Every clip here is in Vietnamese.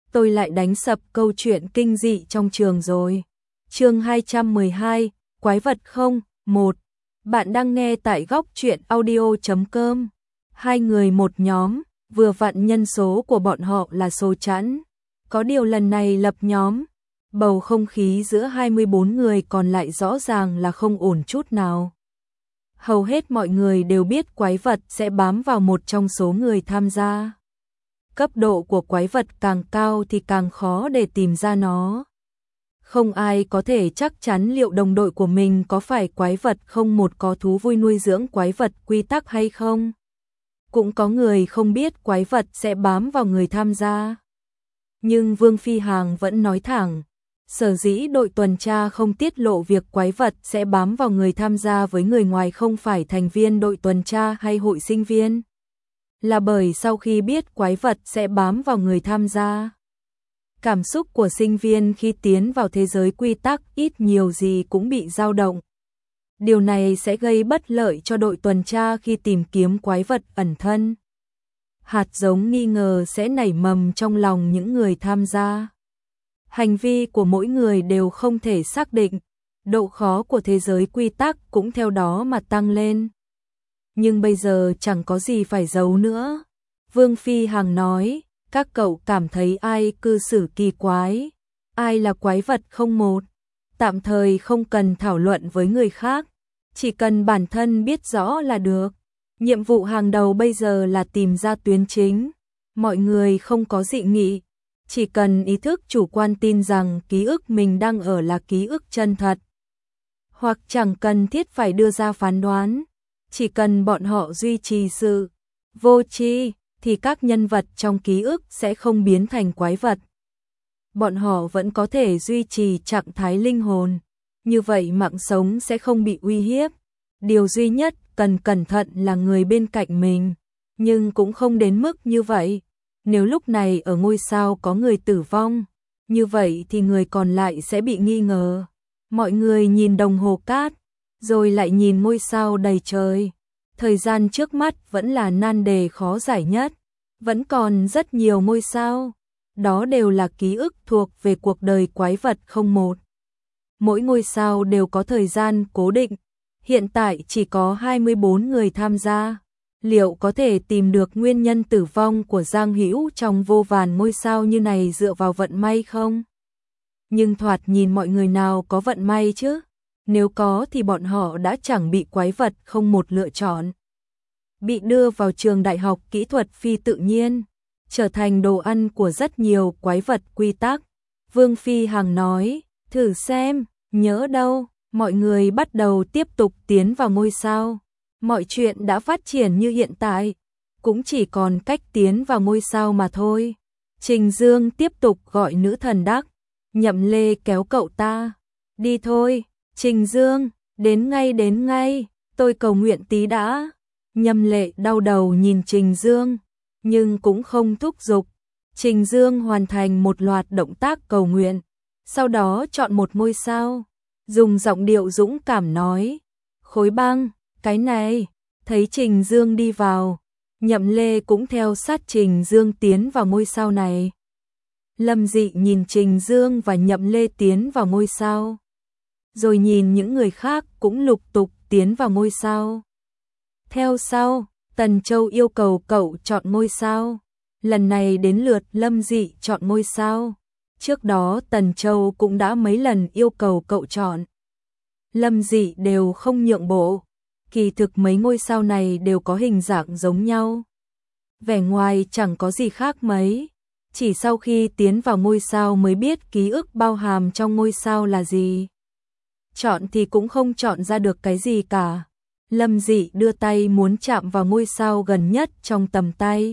tôi lại đánh sập câu chuyện kinh dị trong trường rồi. Chương 212, Quái vật không? 1. Bạn đang nghe tại góc truyện audio.com. Hai người một nhóm, vừa vặn nhân số của bọn họ là số chẵn. Có điều lần này lập nhóm, bầu không khí giữa 24 người còn lại rõ ràng là không ổn chút nào. Hầu hết mọi người đều biết quái vật sẽ bám vào một trong số người tham gia. Cấp độ của quái vật càng cao thì càng khó để tìm ra nó. Không ai có thể chắc chắn liệu đồng đội của mình có phải quái vật không, một có thú vui nuôi dưỡng quái vật quy tắc hay không. Cũng có người không biết quái vật sẽ bám vào người tham gia. Nhưng Vương Phi Hằng vẫn nói thẳng, sở dĩ đội tuần tra không tiết lộ việc quái vật sẽ bám vào người tham gia với người ngoài không phải thành viên đội tuần tra hay hội sinh viên, là bởi sau khi biết quái vật sẽ bám vào người tham gia, cảm xúc của sinh viên khi tiến vào thế giới quy tắc ít nhiều gì cũng bị dao động. Điều này sẽ gây bất lợi cho đội tuần tra khi tìm kiếm quái vật ẩn thân. Hạt giống nghi ngờ sẽ nảy mầm trong lòng những người tham gia. Hành vi của mỗi người đều không thể xác định, độ khó của thế giới quy tắc cũng theo đó mà tăng lên. Nhưng bây giờ chẳng có gì phải giấu nữa. Vương Phi Hằng nói, các cậu cảm thấy ai cư xử kỳ quái, ai là quái vật không? Một, tạm thời không cần thảo luận với người khác, chỉ cần bản thân biết rõ là được. Nhiệm vụ hàng đầu bây giờ là tìm ra tuyến chính. Mọi người không có dị nghị, chỉ cần ý thức chủ quan tin rằng ký ức mình đang ở là ký ức chân thật. Hoặc chẳng cần thiết phải đưa ra phán đoán, chỉ cần bọn họ duy trì sự vô tri thì các nhân vật trong ký ức sẽ không biến thành quái vật. Bọn họ vẫn có thể duy trì trạng thái linh hồn, như vậy mạng sống sẽ không bị uy hiếp. Điều duy nhất cần cẩn thận là người bên cạnh mình, nhưng cũng không đến mức như vậy. Nếu lúc này ở ngôi sao có người tử vong, như vậy thì người còn lại sẽ bị nghi ngờ. Mọi người nhìn đồng hồ cát, rồi lại nhìn ngôi sao đầy trời. Thời gian trước mắt vẫn là nan đề khó giải nhất, vẫn còn rất nhiều ngôi sao. Đó đều là ký ức thuộc về cuộc đời quái vật không một. Mỗi ngôi sao đều có thời gian cố định. Hiện tại chỉ có 24 người tham gia. Liệu có thể tìm được nguyên nhân tử vong của Giang Hữu trong vô vàn ngôi sao như này dựa vào vận may không? Nhưng thoạt nhìn mọi người nào có vận may chứ? Nếu có thì bọn họ đã chẳng bị quái vật không một lựa chọn. Bị đưa vào trường đại học kỹ thuật phi tự nhiên, trở thành đồ ăn của rất nhiều quái vật quy tắc. Vương Phi Hằng nói, thử xem, nhớ đâu. Mọi người bắt đầu tiếp tục tiến vào ngôi sao. Mọi chuyện đã phát triển như hiện tại, cũng chỉ còn cách tiến vào ngôi sao mà thôi. Trình Dương tiếp tục gọi nữ thần Đắc. Nhậm Lê kéo cậu ta. Đi thôi, Trình Dương, đến ngay, tôi cầu nguyện tí đã. Nhậm Lệ đau đầu nhìn Trình Dương, nhưng cũng không thúc giục. Trình Dương hoàn thành một loạt động tác cầu nguyện, sau đó chọn một ngôi sao. Dùng giọng điệu dũng cảm nói, khối băng, cái này. Thấy Trình Dương đi vào, Nhậm Lê cũng theo sát Trình Dương tiến vào ngôi sao này. Lâm Dị nhìn Trình Dương và Nhậm Lê tiến vào ngôi sao, rồi nhìn những người khác cũng lục tục tiến vào ngôi sao. Theo sau, Tần Châu yêu cầu cậu chọn ngôi sao. Lần này đến lượt Lâm Dị chọn ngôi sao. Trước đó Tần Châu cũng đã mấy lần yêu cầu cậu chọn. Lâm Dị đều không nhượng bộ. Kỳ thực mấy ngôi sao này đều có hình dạng giống nhau. Vẻ ngoài chẳng có gì khác mấy. Chỉ sau khi tiến vào ngôi sao mới biết ký ức bao hàm trong ngôi sao là gì. Chọn thì cũng không chọn ra được cái gì cả. Lâm Dị đưa tay muốn chạm vào ngôi sao gần nhất trong tầm tay.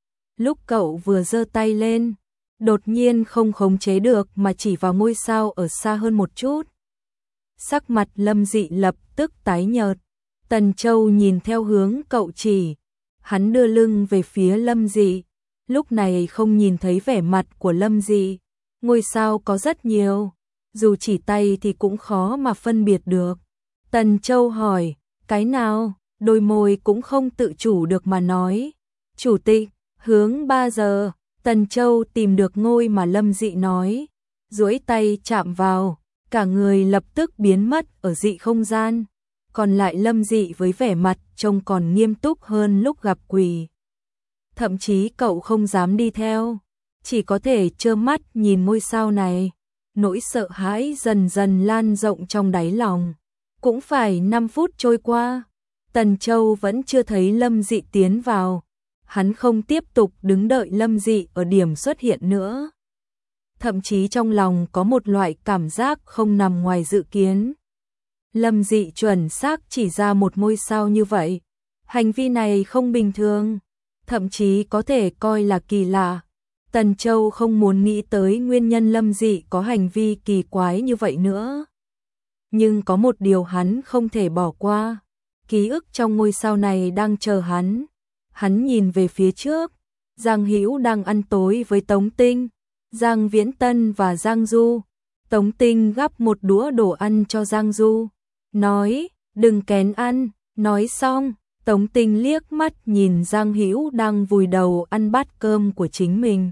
Lúc cậu vừa giơ tay lên, đột nhiên không khống chế được mà chỉ vào ngôi sao ở xa hơn một chút. Sắc mặt Lâm Dị lập tức tái nhợt. Tần Châu nhìn theo hướng cậu chỉ, hắn đưa lưng về phía Lâm Dị, lúc này không nhìn thấy vẻ mặt của Lâm Dị. Ngôi sao có rất nhiều, dù chỉ tay thì cũng khó mà phân biệt được. Tần Châu hỏi, cái nào? Đôi môi cũng không tự chủ được mà nói, chủ tịch, hướng 3 giờ. Tần Châu tìm được ngôi mà Lâm Dị nói, duỗi tay chạm vào, cả người lập tức biến mất ở dị không gian, còn lại Lâm Dị với vẻ mặt trông còn nghiêm túc hơn lúc gặp quỷ. Thậm chí cậu không dám đi theo, chỉ có thể trơ mắt nhìn ngôi sao này, nỗi sợ hãi dần dần lan rộng trong đáy lòng. Cũng phải 5 phút trôi qua, Tần Châu vẫn chưa thấy Lâm Dị tiến vào, hắn không tiếp tục đứng đợi Lâm Dị ở điểm xuất hiện nữa. Thậm chí trong lòng có một loại cảm giác không nằm ngoài dự kiến. Lâm Dị chuẩn xác chỉ ra một ngôi sao như vậy, hành vi này không bình thường, thậm chí có thể coi là kỳ lạ. Tần Châu không muốn nghĩ tới nguyên nhân Lâm Dị có hành vi kỳ quái như vậy nữa. Nhưng có một điều hắn không thể bỏ qua, ký ức trong ngôi sao này đang chờ hắn. Hắn nhìn về phía trước, Giang Hữu đang ăn tối với Tống Tinh, Giang Viễn Tân và Giang Du. Tống Tinh gắp một đũa đồ ăn cho Giang Du, nói, đừng kén ăn. Nói xong, Tống Tinh liếc mắt nhìn Giang Hữu đang vùi đầu ăn bát cơm của chính mình.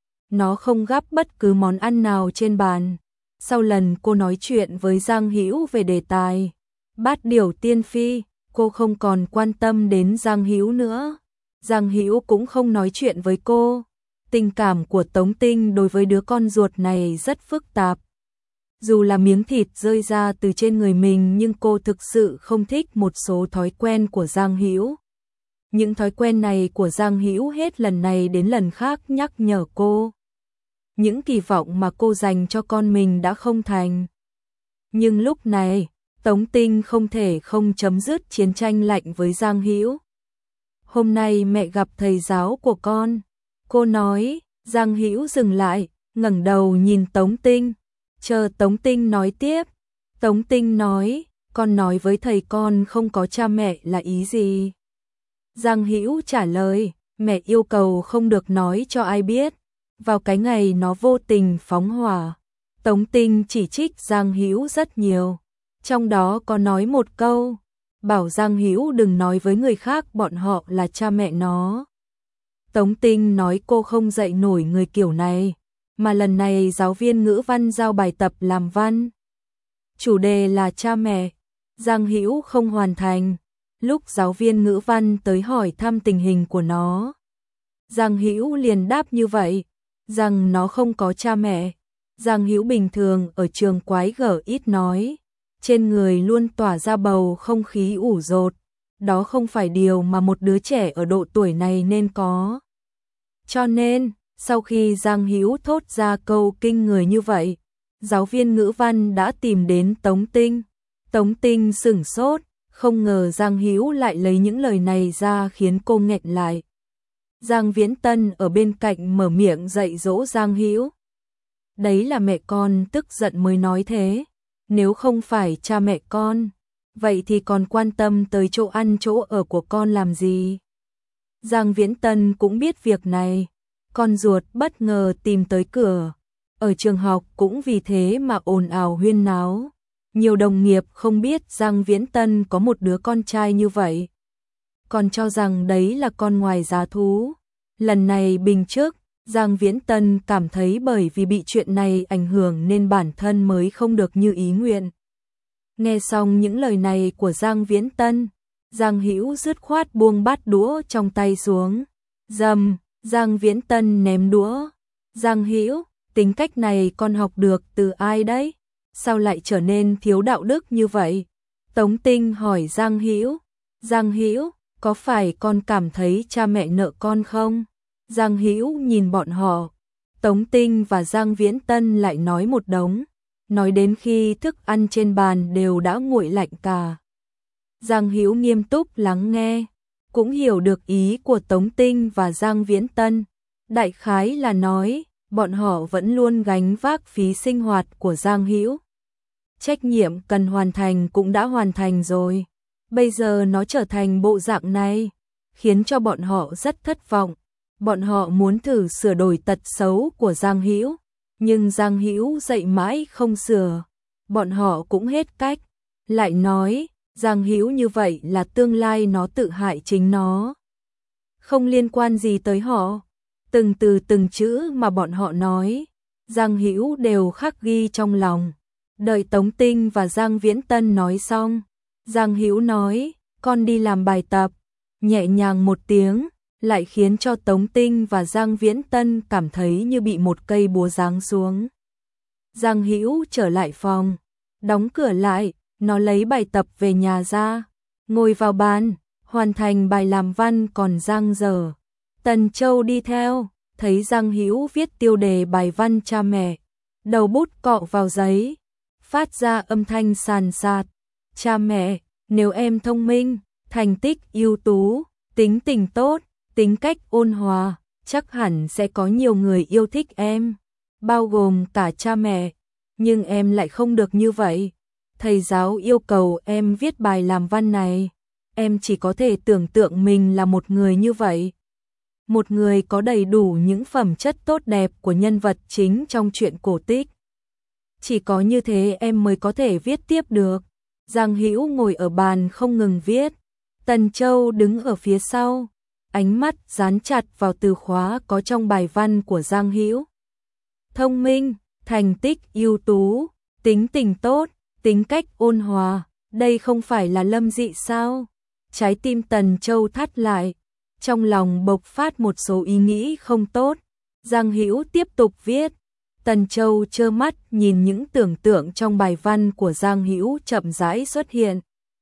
Nó không gắp bất cứ món ăn nào trên bàn. Sau lần cô nói chuyện với Giang Hữu về đề tài Bát Điểu Tiên Phi, cô không còn quan tâm đến Giang Hữu nữa. Giang Hữu cũng không nói chuyện với cô. Tình cảm của Tống Tinh đối với đứa con ruột này rất phức tạp. Dù là miếng thịt rơi ra từ trên người mình nhưng cô thực sự không thích một số thói quen của Giang Hữu. Những thói quen này của Giang Hữu hết lần này đến lần khác nhắc nhở cô. Những kỳ vọng mà cô dành cho con mình đã không thành. Nhưng lúc này, Tống Tinh không thể không chấm dứt chiến tranh lạnh với Giang Hữu. Hôm nay mẹ gặp thầy giáo của con. Cô nói. Giang Hữu dừng lại, ngẩng đầu nhìn Tống Tinh. Chờ Tống Tinh nói tiếp. Tống Tinh nói, con nói với thầy con không có cha mẹ là ý gì? Giang Hữu trả lời, mẹ yêu cầu không được nói cho ai biết. Vào cái ngày nó vô tình phóng hỏa, Tống Tinh chỉ trích Giang Hữu rất nhiều. Trong đó có nói một câu, bảo Giang Hữu đừng nói với người khác bọn họ là cha mẹ nó. Tống Tinh nói cô không dạy nổi người kiểu này, mà lần này giáo viên ngữ văn giao bài tập làm văn. Chủ đề là cha mẹ, Giang Hữu không hoàn thành. Lúc giáo viên ngữ văn tới hỏi thăm tình hình của nó, Giang Hữu liền đáp như vậy, rằng nó không có cha mẹ. Giang Hữu bình thường ở trường quái gở ít nói, trên người luôn tỏa ra bầu không khí ủ dột, đó không phải điều mà một đứa trẻ ở độ tuổi này nên có. Cho nên, sau khi Giang Hữu thốt ra câu kinh người như vậy, giáo viên ngữ văn đã tìm đến Tống Tinh. Tống Tinh sửng sốt, không ngờ Giang Hữu lại lấy những lời này ra khiến cô nghẹn lại. Giang Viễn Tân ở bên cạnh mở miệng dạy dỗ Giang Hữu. Đấy là mẹ con tức giận mới nói thế, nếu không phải cha mẹ con, vậy thì còn quan tâm tới chỗ ăn chỗ ở của con làm gì? Giang Viễn Tân cũng biết việc này, con ruột bất ngờ tìm tới cửa, ở trường học cũng vì thế mà ồn ào huyên náo. Nhiều đồng nghiệp không biết Giang Viễn Tân có một đứa con trai như vậy, còn cho rằng đấy là con ngoài giá thú. Lần này bình chức, Giang Viễn Tân cảm thấy bởi vì bị chuyện này ảnh hưởng nên bản thân mới không được như ý nguyện. Nghe xong những lời này của Giang Viễn Tân, Giang Hữu dứt khoát buông bát đũa trong tay xuống. Dầm, Giang Viễn Tân ném đũa. Giang Hữu, tính cách này con học được từ ai đấy? Sao lại trở nên thiếu đạo đức như vậy? Tống Tinh hỏi Giang Hữu. Giang Hữu, có phải con cảm thấy cha mẹ nợ con không? Giang Hữu nhìn bọn họ. Tống Tinh và Giang Viễn Tân lại nói một đống, nói đến khi thức ăn trên bàn đều đã nguội lạnh cả. Giang Hữu nghiêm túc lắng nghe, cũng hiểu được ý của Tống Tinh và Giang Viễn Tân. Đại khái là nói, bọn họ vẫn luôn gánh vác phí sinh hoạt của Giang Hữu. Trách nhiệm cần hoàn thành cũng đã hoàn thành rồi. Bây giờ nó trở thành bộ dạng này, khiến cho bọn họ rất thất vọng. Bọn họ muốn thử sửa đổi tật xấu của Giang Hữu, nhưng Giang Hữu dạy mãi không sửa. Bọn họ cũng hết cách, lại nói, Giang Hữu như vậy là tương lai nó tự hại chính nó. Không liên quan gì tới họ. Từng từ từng chữ mà bọn họ nói, Giang Hữu đều khắc ghi trong lòng. Đợi Tống Tinh và Giang Viễn Tân nói xong, Giang Hữu nói, con đi làm bài tập, nhẹ nhàng một tiếng, lại khiến cho Tống Tinh và Giang Viễn Tân cảm thấy như bị một cây búa giáng xuống. Giang Hữu trở lại phòng, đóng cửa lại, nó lấy bài tập về nhà ra, ngồi vào bàn, hoàn thành bài làm văn còn dang dở. Tần Châu đi theo, thấy Giang Hữu viết tiêu đề bài văn cha mẹ, đầu bút cọ vào giấy, phát ra âm thanh sàn sạt. Cha mẹ, nếu em thông minh, thành tích ưu tú, tính tình tốt, tính cách ôn hòa, chắc hẳn sẽ có nhiều người yêu thích em, bao gồm cả cha mẹ. Nhưng em lại không được như vậy. Thầy giáo yêu cầu em viết bài làm văn này, em chỉ có thể tưởng tượng mình là một người như vậy. Một người có đầy đủ những phẩm chất tốt đẹp của nhân vật chính trong truyện cổ tích. Chỉ có như thế em mới có thể viết tiếp được. Giang Hữu ngồi ở bàn không ngừng viết. Tần Châu đứng ở phía sau, ánh mắt dán chặt vào từ khóa có trong bài văn của Giang Hữu. Thông minh, thành tích ưu tú, tính tình tốt, tính cách ôn hòa, đây không phải là Lâm Dị sao? Trái tim Tần Châu thắt lại, trong lòng bộc phát một số ý nghĩ không tốt. Giang Hữu tiếp tục viết. Tần Châu trơ mắt nhìn những tưởng tượng trong bài văn của Giang Hữu chậm rãi xuất hiện.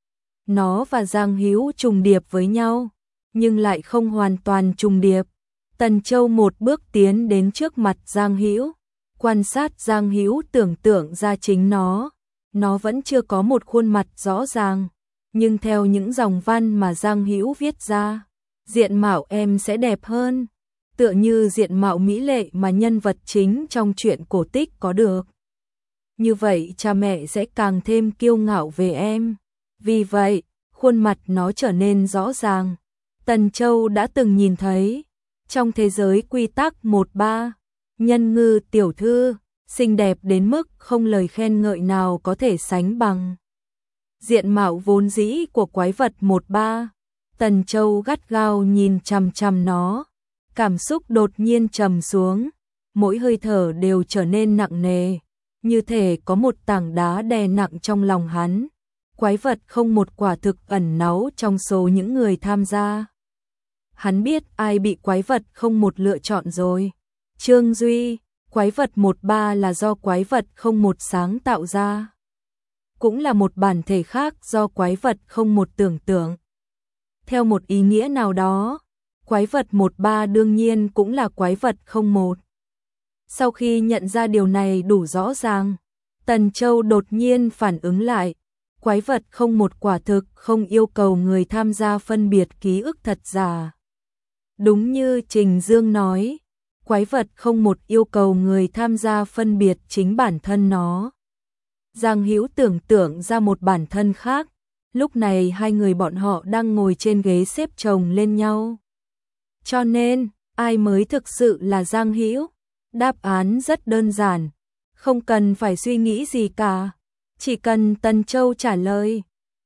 Nó và Giang Hữu trùng điệp với nhau, nhưng lại không hoàn toàn trùng điệp. Tần Châu một bước tiến đến trước mặt Giang Hữu, quan sát Giang Hữu tưởng tượng ra chính nó vẫn chưa có một khuôn mặt rõ ràng, nhưng theo những dòng văn mà Giang Hữu viết ra, diện mạo em sẽ đẹp hơn, tựa như diện mạo mỹ lệ mà nhân vật chính trong truyện cổ tích có được. Như vậy cha mẹ sẽ càng thêm kiêu ngạo về em. Vì vậy, khuôn mặt nó trở nên rõ ràng. Tần Châu đã từng nhìn thấy, trong thế giới quy tắc 13, Nhân Ngư tiểu thư, xinh đẹp đến mức không lời khen ngợi nào có thể sánh bằng. Diện mạo vốn dĩ của quái vật 13, Tần Châu gắt gao nhìn chằm chằm nó, cảm xúc đột nhiên trầm xuống, mỗi hơi thở đều trở nên nặng nề, như thể có một tảng đá đè nặng trong lòng hắn. Quái vật không một quả thực ẩn náu trong số những người tham gia. Hắn biết ai bị quái vật không một lựa chọn rồi. Trương Duy, quái vật 13 là do quái vật không một sáng tạo ra. Cũng là một bản thể khác do quái vật không một tưởng tượng. Theo một ý nghĩa nào đó, quái vật 13 đương nhiên cũng là quái vật không một. Sau khi nhận ra điều này đủ rõ ràng, Tần Châu đột nhiên phản ứng lại. Quái vật không một quả thực không yêu cầu người tham gia phân biệt ký ức thật giả. Đúng như Trình Dương nói, quái vật không một yêu cầu người tham gia phân biệt chính bản thân nó. Giang Hữu tưởng tượng ra một bản thân khác, lúc này hai người bọn họ đang ngồi trên ghế xếp chồng lên nhau. Cho nên, ai mới thực sự là Giang Hữu? Đáp án rất đơn giản, không cần phải suy nghĩ gì cả. Chỉ cần Tần Châu trả lời,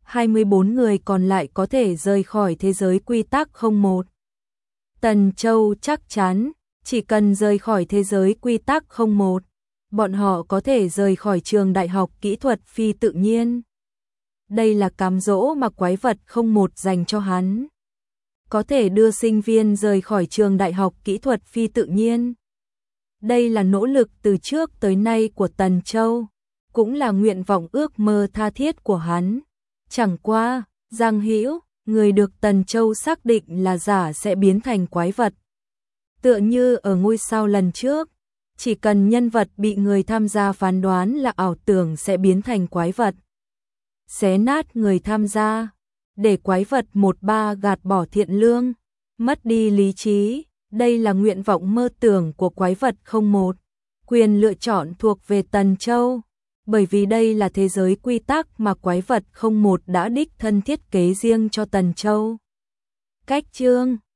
24 người còn lại có thể rời khỏi thế giới quy tắc 01. Tần Châu chắc chắn, chỉ cần rời khỏi thế giới quy tắc 01, bọn họ có thể rời khỏi trường đại học kỹ thuật phi tự nhiên. Đây là cám dỗ mà quái vật 01 dành cho hắn. Có thể đưa sinh viên rời khỏi trường đại học kỹ thuật phi tự nhiên. Đây là nỗ lực từ trước tới nay của Tần Châu, cũng là nguyện vọng ước mơ tha thiết của hắn. Chẳng qua, Giang Hữu, người được Tần Châu xác định là giả sẽ biến thành quái vật. Tựa như ở ngôi sao lần trước, chỉ cần nhân vật bị người tham gia phán đoán là ảo tưởng sẽ biến thành quái vật. Xé nát người tham gia, để quái vật 13 gạt bỏ thiện lương, mất đi lý trí, đây là nguyện vọng mơ tưởng của quái vật 01. Quyền lựa chọn thuộc về Tần Châu, bởi vì đây là thế giới quy tắc mà quái vật 01 đã đích thân thiết kế riêng cho Tần Châu. Cách chương